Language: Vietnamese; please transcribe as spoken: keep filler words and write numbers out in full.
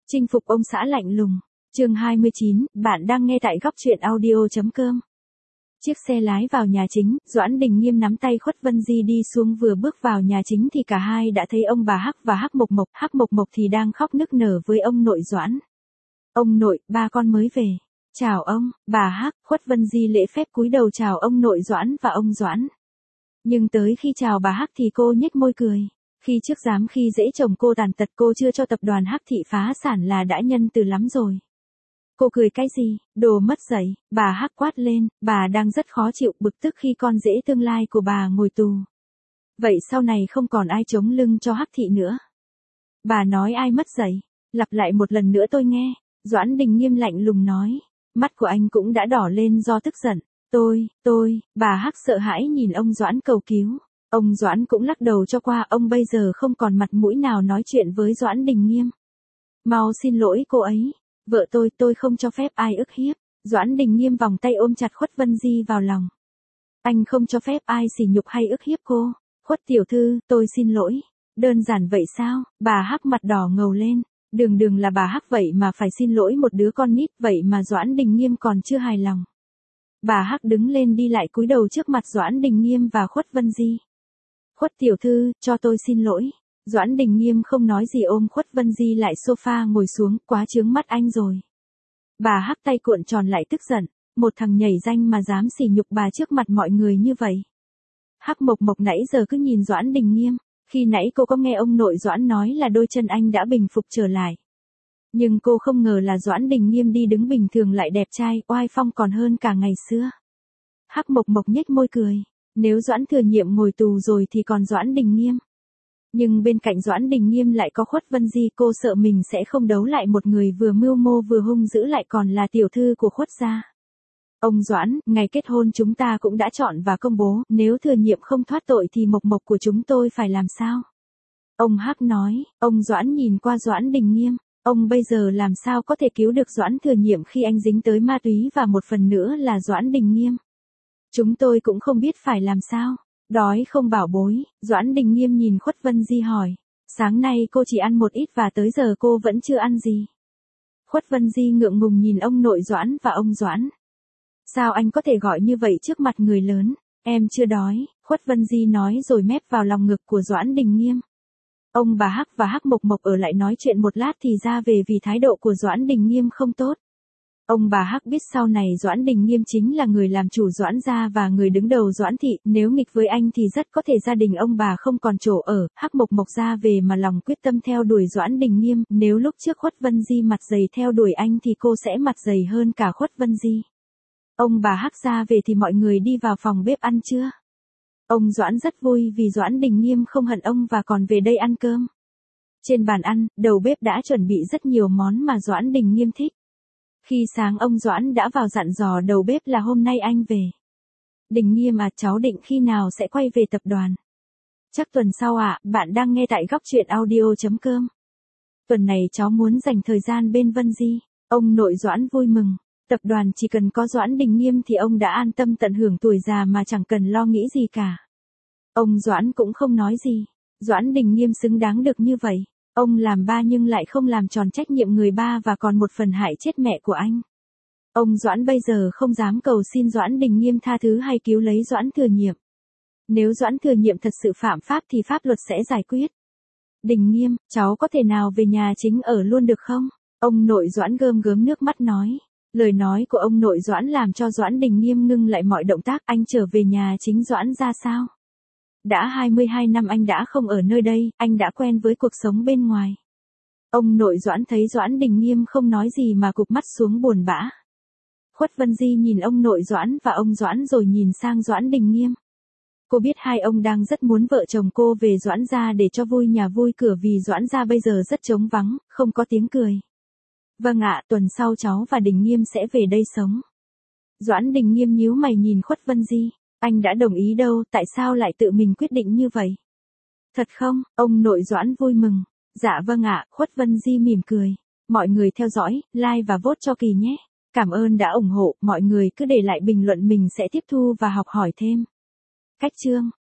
Chinh phục ông xã lạnh lùng. Chương hai mươi chín, bạn đang nghe tại góc truyện audio chấm com. Chiếc xe lái vào nhà chính, Doãn Đình Nghiêm nắm tay Khuất Vân Di đi xuống, vừa bước vào nhà chính thì cả hai đã thấy ông bà Hắc và Hắc Mộc Mộc. Hắc Mộc Mộc thì đang khóc nức nở với ông nội Doãn. Ông nội, ba con mới về. Chào ông, bà Hắc. Khuất Vân Di lễ phép cúi đầu chào ông nội Doãn và ông Doãn. Nhưng tới khi chào bà Hắc thì cô nhếch môi cười. Khi trước dám khi dễ chồng cô tàn tật, cô chưa cho tập đoàn Hắc thị phá sản là đã nhân từ lắm rồi. Cô cười cái gì, đồ mất dạy, bà Hắc quát lên, bà đang rất khó chịu, bực tức khi con rể tương lai của bà ngồi tù. Vậy sau này không còn ai chống lưng cho Hắc thị nữa. Bà nói ai mất dạy, lặp lại một lần nữa tôi nghe. Doãn Đình Nghiêm lạnh lùng nói, mắt của anh cũng đã đỏ lên do tức giận. Tôi, tôi, bà Hắc sợ hãi nhìn ông Doãn cầu cứu. Ông Doãn cũng lắc đầu cho qua, ông bây giờ không còn mặt mũi nào nói chuyện với Doãn Đình Nghiêm. Mau xin lỗi cô ấy. Vợ tôi, tôi không cho phép ai ức hiếp. Doãn Đình Nghiêm vòng tay ôm chặt Khuất Vân Di vào lòng. Anh không cho phép ai sỉ nhục hay ức hiếp cô. Khuất tiểu thư, tôi xin lỗi. Đơn giản vậy sao? Bà Hắc mặt đỏ ngầu lên. Đường đường là bà Hắc vậy mà phải xin lỗi một đứa con nít, vậy mà Doãn Đình Nghiêm còn chưa hài lòng. Bà Hắc đứng lên đi lại cúi đầu trước mặt Doãn Đình Nghiêm và Khuất Vân Di. Khuất tiểu thư, cho tôi xin lỗi. Doãn Đình Nghiêm không nói gì ôm Khuất Vân Di lại sofa ngồi xuống, quá chướng mắt anh rồi. Bà Hắc tay cuộn tròn lại tức giận, một thằng nhảy danh mà dám sỉ nhục bà trước mặt mọi người như vậy. Hắc Mộc Mộc nãy giờ cứ nhìn Doãn Đình Nghiêm, khi nãy cô có nghe ông nội Doãn nói là đôi chân anh đã bình phục trở lại. Nhưng cô không ngờ là Doãn Đình Nghiêm đi đứng bình thường lại đẹp trai, oai phong còn hơn cả ngày xưa. Hắc Mộc Mộc nhếch môi cười, nếu Doãn Thừa Nhiệm ngồi tù rồi thì còn Doãn Đình Nghiêm. Nhưng bên cạnh Doãn Đình Nghiêm lại có Khuất Vân Di, cô sợ mình sẽ không đấu lại một người vừa mưu mô vừa hung dữ lại còn là tiểu thư của Khuất gia. Ông Doãn, ngày kết hôn chúng ta cũng đã chọn và công bố, nếu Thừa Nhiệm không thoát tội thì Mộc Mộc của chúng tôi phải làm sao? Ông Hắc nói. Ông Doãn nhìn qua Doãn Đình Nghiêm, ông bây giờ làm sao có thể cứu được Doãn Thừa Nhiệm khi anh dính tới ma túy và một phần nữa là Doãn Đình Nghiêm. Chúng tôi cũng không biết phải làm sao. Đói không bảo bối, Doãn Đình Nghiêm nhìn Khuất Vân Di hỏi. Sáng nay cô chỉ ăn một ít và tới giờ cô vẫn chưa ăn gì. Khuất Vân Di ngượng ngùng nhìn ông nội Doãn và ông Doãn. Sao anh có thể gọi như vậy trước mặt người lớn? Em chưa đói, Khuất Vân Di nói rồi mép vào lòng ngực của Doãn Đình Nghiêm. Ông bà Hắc và Hắc Mộc Mộc ở lại nói chuyện một lát thì ra về vì thái độ của Doãn Đình Nghiêm không tốt. Ông bà Hắc biết sau này Doãn Đình Nghiêm chính là người làm chủ Doãn gia và người đứng đầu Doãn thị, nếu nghịch với anh thì rất có thể gia đình ông bà không còn chỗ ở. Hắc Mộc Mộc ra về mà lòng quyết tâm theo đuổi Doãn Đình Nghiêm, nếu lúc trước Khuất Vân Di mặt dày theo đuổi anh thì cô sẽ mặt dày hơn cả Khuất Vân Di. Ông bà Hắc ra về thì mọi người đi vào phòng bếp ăn trưa. Ông Doãn rất vui vì Doãn Đình Nghiêm không hận ông và còn về đây ăn cơm. Trên bàn ăn, đầu bếp đã chuẩn bị rất nhiều món mà Doãn Đình Nghiêm thích. Khi sáng ông Doãn đã vào dặn dò đầu bếp là hôm nay anh về. Đình Nghiêm à, cháu định khi nào sẽ quay về tập đoàn? Chắc tuần sau ạ, à, bạn đang nghe tại góc truyện audio chấm com. Tuần này cháu muốn dành thời gian bên Vân Di. Ông nội Doãn vui mừng. Tập đoàn chỉ cần có Doãn Đình Nghiêm thì ông đã an tâm tận hưởng tuổi già mà chẳng cần lo nghĩ gì cả. Ông Doãn cũng không nói gì. Doãn Đình Nghiêm xứng đáng được như vậy. Ông làm ba nhưng lại không làm tròn trách nhiệm người ba và còn một phần hại chết mẹ của anh. Ông Doãn bây giờ không dám cầu xin Doãn Đình Nghiêm tha thứ hay cứu lấy Doãn Thừa Nhiệm. Nếu Doãn Thừa Nhiệm thật sự phạm pháp thì pháp luật sẽ giải quyết. Đình Nghiêm, cháu có thể nào về nhà chính ở luôn được không? Ông nội Doãn gơm gớm nước mắt nói. Lời nói của ông nội Doãn làm cho Doãn Đình Nghiêm ngưng lại mọi động tác. Anh trở về nhà chính Doãn ra sao? Đã hai mươi hai năm anh đã không ở nơi đây, anh đã quen với cuộc sống bên ngoài. Ông nội Doãn thấy Doãn Đình Nghiêm không nói gì mà cụp mắt xuống buồn bã. Khuất Vân Di nhìn ông nội Doãn và ông Doãn rồi nhìn sang Doãn Đình Nghiêm. Cô biết hai ông đang rất muốn vợ chồng cô về Doãn gia để cho vui nhà vui cửa vì Doãn gia bây giờ rất trống vắng, không có tiếng cười. Vâng ạ, tuần sau cháu và Đình Nghiêm sẽ về đây sống. Doãn Đình Nghiêm nhíu mày nhìn Khuất Vân Di. Anh đã đồng ý đâu, tại sao lại tự mình quyết định như vậy? Thật không? Ông nội Doãn vui mừng. Dạ vâng ạ, Khuất Vân Di mỉm cười. Mọi người theo dõi, like và vote cho Kỳ nhé. Cảm ơn đã ủng hộ, mọi người cứ để lại bình luận mình sẽ tiếp thu và học hỏi thêm. Cách chương